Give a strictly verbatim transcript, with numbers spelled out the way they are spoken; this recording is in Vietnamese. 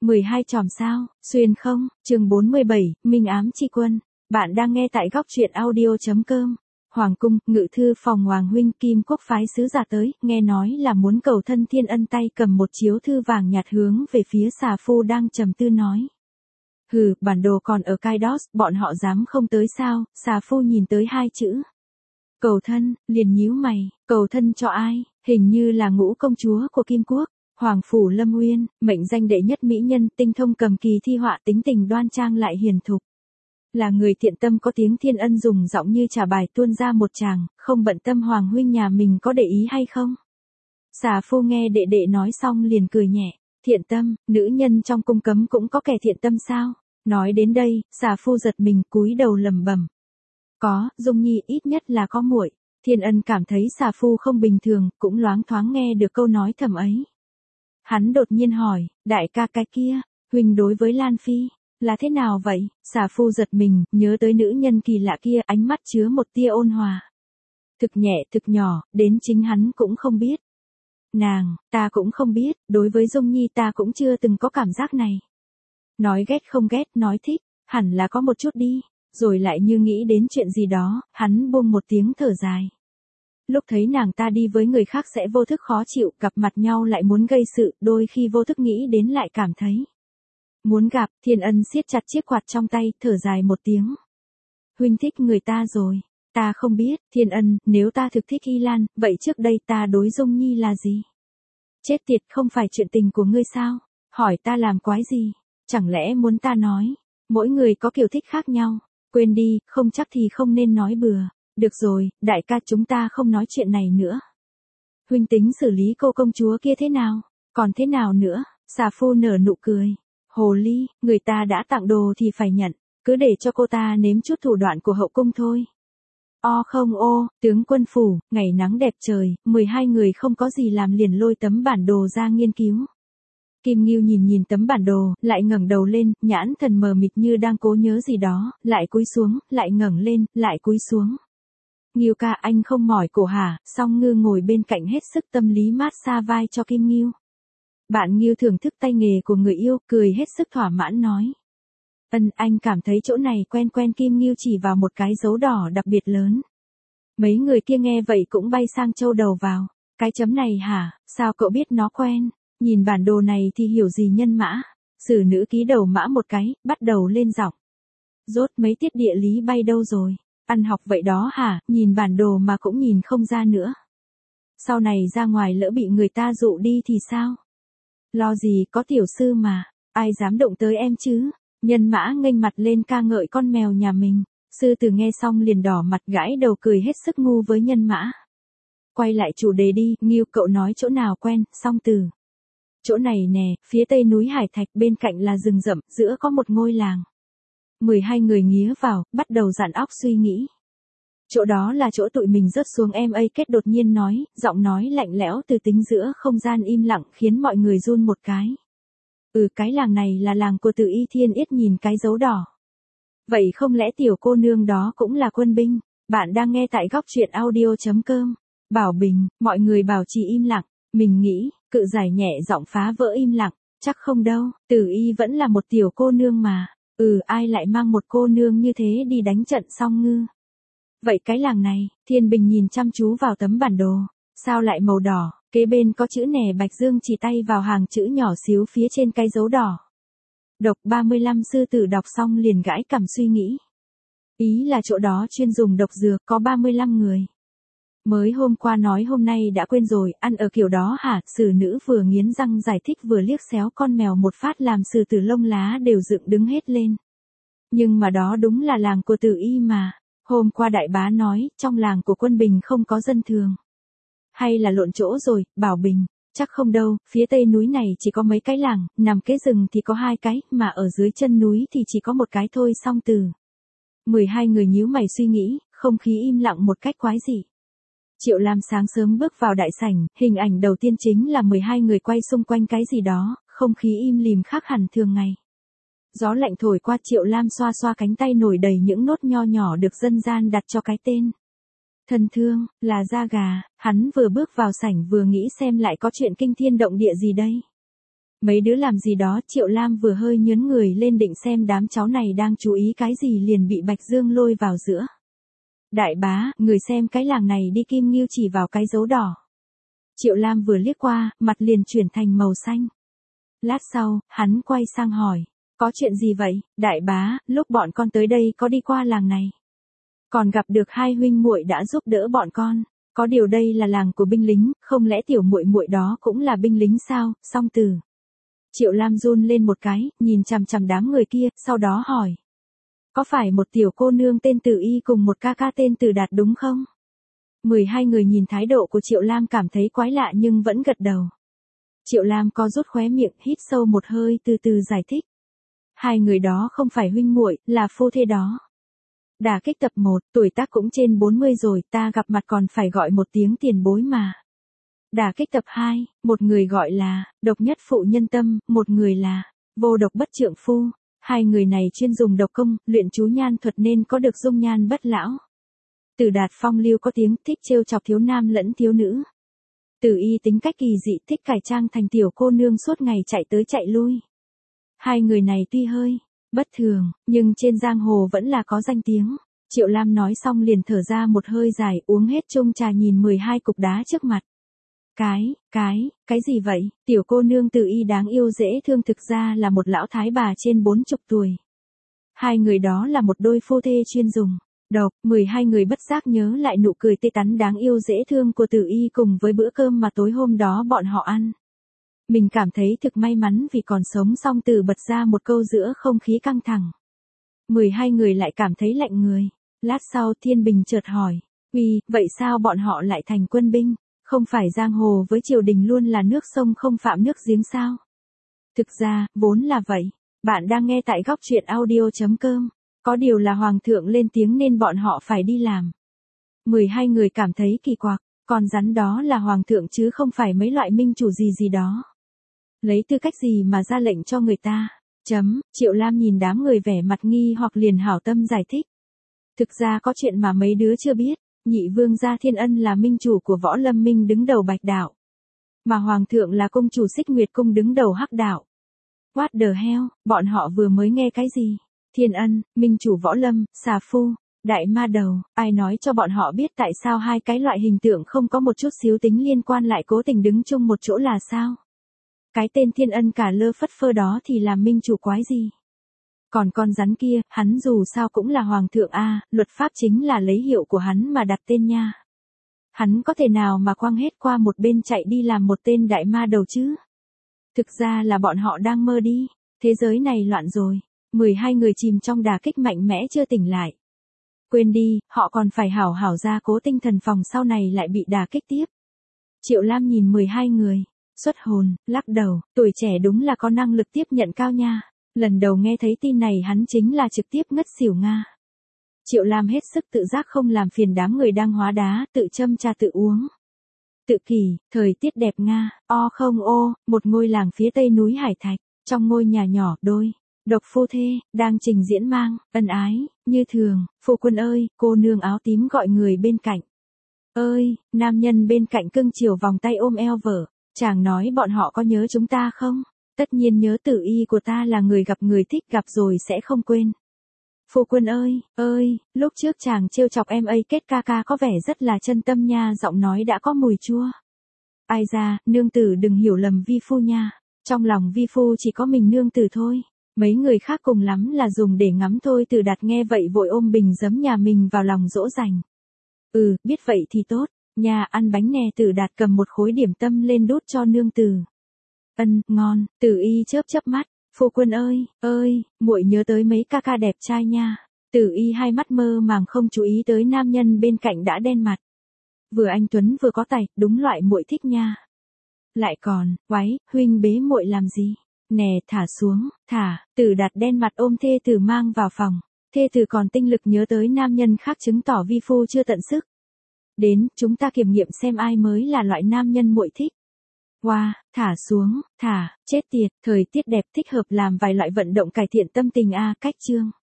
mười hai chòm sao, xuyên không, chương bốn mươi bảy, Minh ám chi quân. Bạn đang nghe tại góc truyện audio.com. Hoàng cung, ngự thư phòng Hoàng huynh Kim Quốc phái sứ giả tới, nghe nói là muốn cầu thân Thiên Ân tay cầm một chiếu thư vàng nhạt hướng về phía xà phu đang trầm tư nói. Hừ, bản đồ còn ở Kaidos, bọn họ dám không tới sao, xà phu nhìn tới hai chữ. Cầu thân, liền nhíu mày, cầu thân cho ai, hình như là ngũ công chúa của Kim Quốc. Hoàng phủ Lâm Uyên, mệnh danh đệ nhất mỹ nhân, tinh thông cầm kỳ thi họa, tính tình đoan trang lại hiền thục. Là người thiện tâm có tiếng. Thiên Ân dùng giọng như trả bài tuôn ra một tràng, không bận tâm Hoàng huynh nhà mình có để ý hay không. Xà phu nghe đệ đệ nói xong liền cười nhẹ, thiện tâm, nữ nhân trong cung cấm cũng có kẻ thiện tâm sao? Nói đến đây, xà phu giật mình cúi đầu lẩm bẩm. Có, Dung Nhi ít nhất là có muội. Thiên Ân cảm thấy xà phu không bình thường, cũng loáng thoáng nghe được câu nói thầm ấy. Hắn đột nhiên hỏi, đại ca cái kia, huynh đối với Lan Phi, là thế nào vậy? Xà phu giật mình, nhớ tới nữ nhân kỳ lạ kia, ánh mắt chứa một tia ôn hòa. Thực nhẹ, thực nhỏ, đến chính hắn cũng không biết. Nàng, ta cũng không biết, đối với Dung Nhi ta cũng chưa từng có cảm giác này. Nói ghét không ghét, nói thích, hẳn là có một chút đi, rồi lại như nghĩ đến chuyện gì đó, hắn buông một tiếng thở dài. Lúc thấy nàng ta đi với người khác sẽ vô thức khó chịu, gặp mặt nhau lại muốn gây sự, đôi khi vô thức nghĩ đến lại cảm thấy muốn gặp. Thiên Ân siết chặt chiếc quạt trong tay, thở dài một tiếng. Huynh thích người ta rồi, ta không biết. Thiên Ân, nếu ta thực thích Y Lan, vậy trước đây ta đối Dung Nhi là gì? Chết tiệt, không phải chuyện tình của ngươi sao? Hỏi ta làm quái gì? Chẳng lẽ muốn ta nói, mỗi người có kiểu thích khác nhau? Quên đi, không chắc thì không nên nói bừa. Được rồi, đại ca, chúng ta không nói chuyện này nữa. Huynh tính xử lý cô công chúa kia thế nào? Còn thế nào nữa? Xà phu nở nụ cười. Hồ ly, người ta đã tặng đồ thì phải nhận, cứ để cho cô ta nếm chút thủ đoạn của hậu cung thôi. O không ô, tướng quân phủ, ngày nắng đẹp trời, mười hai người không có gì làm liền lôi tấm bản đồ ra nghiên cứu. Kim Ngưu nhìn nhìn tấm bản đồ, lại ngẩng đầu lên, nhãn thần mờ mịt như đang cố nhớ gì đó, lại cúi xuống, lại ngẩng lên, lại cúi xuống. Ngưu ca, anh không mỏi cổ hả? Song Ngư ngồi bên cạnh hết sức tâm lý mát xa vai cho Kim Ngưu. Bạn Ngưu thưởng thức tay nghề của người yêu, cười hết sức thỏa mãn nói. Ân, anh cảm thấy chỗ này quen quen. Kim Ngưu chỉ vào một cái dấu đỏ đặc biệt lớn. Mấy người kia nghe vậy cũng bay sang châu đầu vào. Cái chấm này hả? Sao cậu biết nó quen? Nhìn bản đồ này thì hiểu gì nhân mã? Sử nữ ký đầu mã một cái, bắt đầu lên giọng. Rốt mấy tiết địa lý bay đâu rồi? Ăn học vậy đó hả? Nhìn bản đồ mà cũng nhìn không ra nữa. Sau này ra ngoài lỡ bị người ta dụ đi thì sao? Lo gì, có tiểu sư mà, ai dám động tới em chứ? Nhân mã nghênh mặt lên ca ngợi con mèo nhà mình. Sư tử nghe xong liền đỏ mặt gãi đầu cười hết sức ngu với nhân mã. Quay lại chủ đề đi, Ngưu, cậu nói chỗ nào quen? Song Tử. Chỗ này nè, phía tây núi Hải Thạch, bên cạnh là rừng rậm, giữa có một ngôi làng. mười hai người nghía vào, bắt đầu dặn óc suy nghĩ. Chỗ đó là chỗ tụi mình rớt xuống. Em ấy kết đột nhiên nói, giọng nói lạnh lẽo từ tính giữa không gian im lặng khiến mọi người run một cái. Ừ, cái làng này là làng của Từ Y Thiên Yết. Nhìn cái dấu đỏ. Vậy không lẽ tiểu cô nương đó cũng là quân binh? Bạn đang nghe tại góc truyện audio.com. Bảo Bình, mọi người bảo trì im lặng. Mình nghĩ, cự giải nhẹ giọng phá vỡ im lặng. Chắc không đâu, Từ Y vẫn là một tiểu cô nương mà. Ừ, ai lại mang một cô nương như thế đi đánh trận Song Ngư? Vậy cái làng này, Thiên Bình nhìn chăm chú vào tấm bản đồ. Sao lại màu đỏ? Kế bên có chữ nè. Bạch Dương chỉ tay vào hàng chữ nhỏ xíu phía trên cái dấu đỏ. Độc ba mươi lăm. Sư tử đọc xong liền gãi cằm suy nghĩ. Ý là chỗ đó chuyên dùng độc dược, có ba mươi lăm người. Mới hôm qua nói hôm nay đã quên rồi, ăn ở kiểu đó hả? Sử nữ vừa nghiến răng giải thích vừa liếc xéo con mèo một phát làm sử tử lông lá đều dựng đứng hết lên. Nhưng mà đó đúng là làng của Từ Y mà. Hôm qua đại bá nói, trong làng của Quân Bình không có dân thường. Hay là lộn chỗ rồi, Bảo Bình? Chắc không đâu, phía tây núi này chỉ có mấy cái làng, nằm kế rừng thì có hai cái, mà ở dưới chân núi thì chỉ có một cái thôi. Song Tử. mười hai người nhíu mày suy nghĩ, không khí im lặng một cách quái dị. Triệu Lam sáng sớm bước vào đại sảnh, hình ảnh đầu tiên chính là mười hai người quay xung quanh cái gì đó, không khí im lìm khác hẳn thường ngày. Gió lạnh thổi qua, Triệu Lam xoa xoa cánh tay nổi đầy những nốt nho nhỏ được dân gian đặt cho cái tên. Thân thương, là da gà. Hắn vừa bước vào sảnh vừa nghĩ xem lại có chuyện kinh thiên động địa gì đây. Mấy đứa làm gì đó, Triệu Lam vừa hơi nhớn người lên định xem đám cháu này đang chú ý cái gì liền bị Bạch Dương lôi vào giữa. Đại bá, người xem cái làng này đi, Kim Ngưu chỉ vào cái dấu đỏ. Triệu Lam vừa liếc qua, mặt liền chuyển thành màu xanh. Lát sau, hắn quay sang hỏi, có chuyện gì vậy, đại bá, lúc bọn con tới đây có đi qua làng này. Còn gặp được hai huynh muội đã giúp đỡ bọn con, có điều đây là làng của binh lính, không lẽ tiểu muội muội đó cũng là binh lính sao, Song Tử. Triệu Lam run lên một cái, nhìn chằm chằm đám người kia, sau đó hỏi. Có phải một tiểu cô nương tên Tử Y cùng một ca ca tên Tử Đạt đúng không? mười hai người nhìn thái độ của Triệu Lam cảm thấy quái lạ nhưng vẫn gật đầu. Triệu Lam co rút khóe miệng, hít sâu một hơi từ từ giải thích. Hai người đó không phải huynh muội, là phu thê đó. Đả kích tập một, tuổi tác cũng trên bốn mươi rồi, ta gặp mặt còn phải gọi một tiếng tiền bối mà. Đả kích tập hai, một người gọi là độc nhất phụ nhân tâm, một người là vô độc bất trượng phu. Hai người này chuyên dùng độc công, luyện chú nhan thuật nên có được dung nhan bất lão. Tử Đạt phong lưu có tiếng, thích trêu chọc thiếu nam lẫn thiếu nữ. Tử Y tính cách kỳ dị, thích cải trang thành tiểu cô nương suốt ngày chạy tới chạy lui. Hai người này tuy hơi bất thường, nhưng trên giang hồ vẫn là có danh tiếng. Triệu Lam nói xong liền thở ra một hơi dài, uống hết chung trà, nhìn mười hai cục đá trước mặt. Cái, cái, cái gì vậy, tiểu cô nương Tử Y đáng yêu dễ thương thực ra là một lão thái bà trên bốn chục tuổi. Hai người đó là một đôi phu thê chuyên dùng độc, mười hai người bất giác nhớ lại nụ cười tươi tắn đáng yêu dễ thương của Tử Y cùng với bữa cơm mà tối hôm đó bọn họ ăn. Mình cảm thấy thực may mắn vì còn sống. Song Tử bật ra một câu giữa không khí căng thẳng. mười hai người lại cảm thấy lạnh người. Lát sau Thiên Bình chợt hỏi, uy, vậy sao bọn họ lại thành quân binh? Không phải giang hồ với triều đình luôn là nước sông không phạm nước giếng sao? Thực ra, vốn là vậy. Bạn đang nghe tại góc truyện audio chấm com. Có điều là hoàng thượng lên tiếng nên bọn họ phải đi làm. mười hai người cảm thấy kỳ quặc, con rắn đó là hoàng thượng chứ không phải mấy loại minh chủ gì gì đó. Lấy tư cách gì mà ra lệnh cho người ta? Chấm, Triệu Lam nhìn đám người vẻ mặt nghi hoặc liền hảo tâm giải thích. Thực ra có chuyện mà mấy đứa chưa biết, nhị vương gia Thiên Ân là minh chủ của Võ Lâm Minh đứng đầu Bạch Đạo. Mà hoàng thượng là công chủ Xích Nguyệt Cung đứng đầu Hắc Đạo. What the hell, bọn họ vừa mới nghe cái gì? Thiên Ân, minh chủ Võ Lâm, xà phu, đại ma đầu, ai nói cho bọn họ biết tại sao hai cái loại hình tượng không có một chút xíu tính liên quan lại cố tình đứng chung một chỗ là sao? Cái tên Thiên Ân cả lơ phất phơ đó thì làm minh chủ quái gì? Còn con rắn kia, hắn dù sao cũng là hoàng thượng a, luật pháp chính là lấy hiệu của hắn mà đặt tên nha. Hắn có thể nào mà quăng hết qua một bên chạy đi làm một tên đại ma đầu chứ? Thực ra là bọn họ đang mơ đi, thế giới này loạn rồi. mười hai người chìm trong đả kích mạnh mẽ chưa tỉnh lại. Quên đi, họ còn phải hảo hảo gia cố tinh thần phòng sau này lại bị đả kích tiếp. Triệu Lam nhìn mười hai người, xuất hồn, lắc đầu, tuổi trẻ đúng là có năng lực tiếp nhận cao nha. Lần đầu nghe thấy tin này hắn chính là trực tiếp ngất xỉu nga. Triệu Lam hết sức tự giác không làm phiền đám người đang hóa đá, tự châm trà tự uống. Tự kỷ, thời tiết đẹp nga, o không ô, một ngôi làng phía tây núi Hải Thạch, trong ngôi nhà nhỏ, đôi độc phu thê, đang trình diễn mang, ân ái, như thường, phu quân ơi, cô nương áo tím gọi người bên cạnh. Ơi, nam nhân bên cạnh cưng chiều vòng tay ôm eo vợ, chàng nói bọn họ có nhớ chúng ta không? Tất nhiên nhớ, Tử Y của ta là người gặp người thích gặp rồi sẽ không quên. Phu quân ơi, ơi, lúc trước chàng trêu chọc em ấy kết ca ca có vẻ rất là chân tâm nha, giọng nói đã có mùi chua. Ai ra, nương tử đừng hiểu lầm vi phu nha, trong lòng vi phu chỉ có mình nương tử thôi. Mấy người khác cùng lắm là dùng để ngắm thôi. Tử Đạt nghe vậy vội ôm bình giấm nhà mình vào lòng dỗ dành. Ừ, biết vậy thì tốt, nhà ăn bánh nè. Tử Đạt cầm một khối điểm tâm lên đút cho nương tử. Ân, ngon. Tử Y chớp chớp mắt, phu quân ơi, ơi, muội nhớ tới mấy ca ca đẹp trai nha. Tử Y hai mắt mơ màng không chú ý tới nam nhân bên cạnh đã đen mặt. Vừa anh tuấn vừa có tài, đúng loại muội thích nha. Lại còn, quái, huynh bế muội làm gì? Nè, thả xuống, thả. Tử Đạt đen mặt ôm thê tử mang vào phòng. Thê tử còn tinh lực nhớ tới nam nhân khác chứng tỏ vi phu chưa tận sức. Đến, chúng ta kiểm nghiệm xem ai mới là loại nam nhân muội thích. Wow, thả xuống, thả, chết tiệt, thời tiết đẹp thích hợp làm vài loại vận động cải thiện tâm tình a. Cách chương.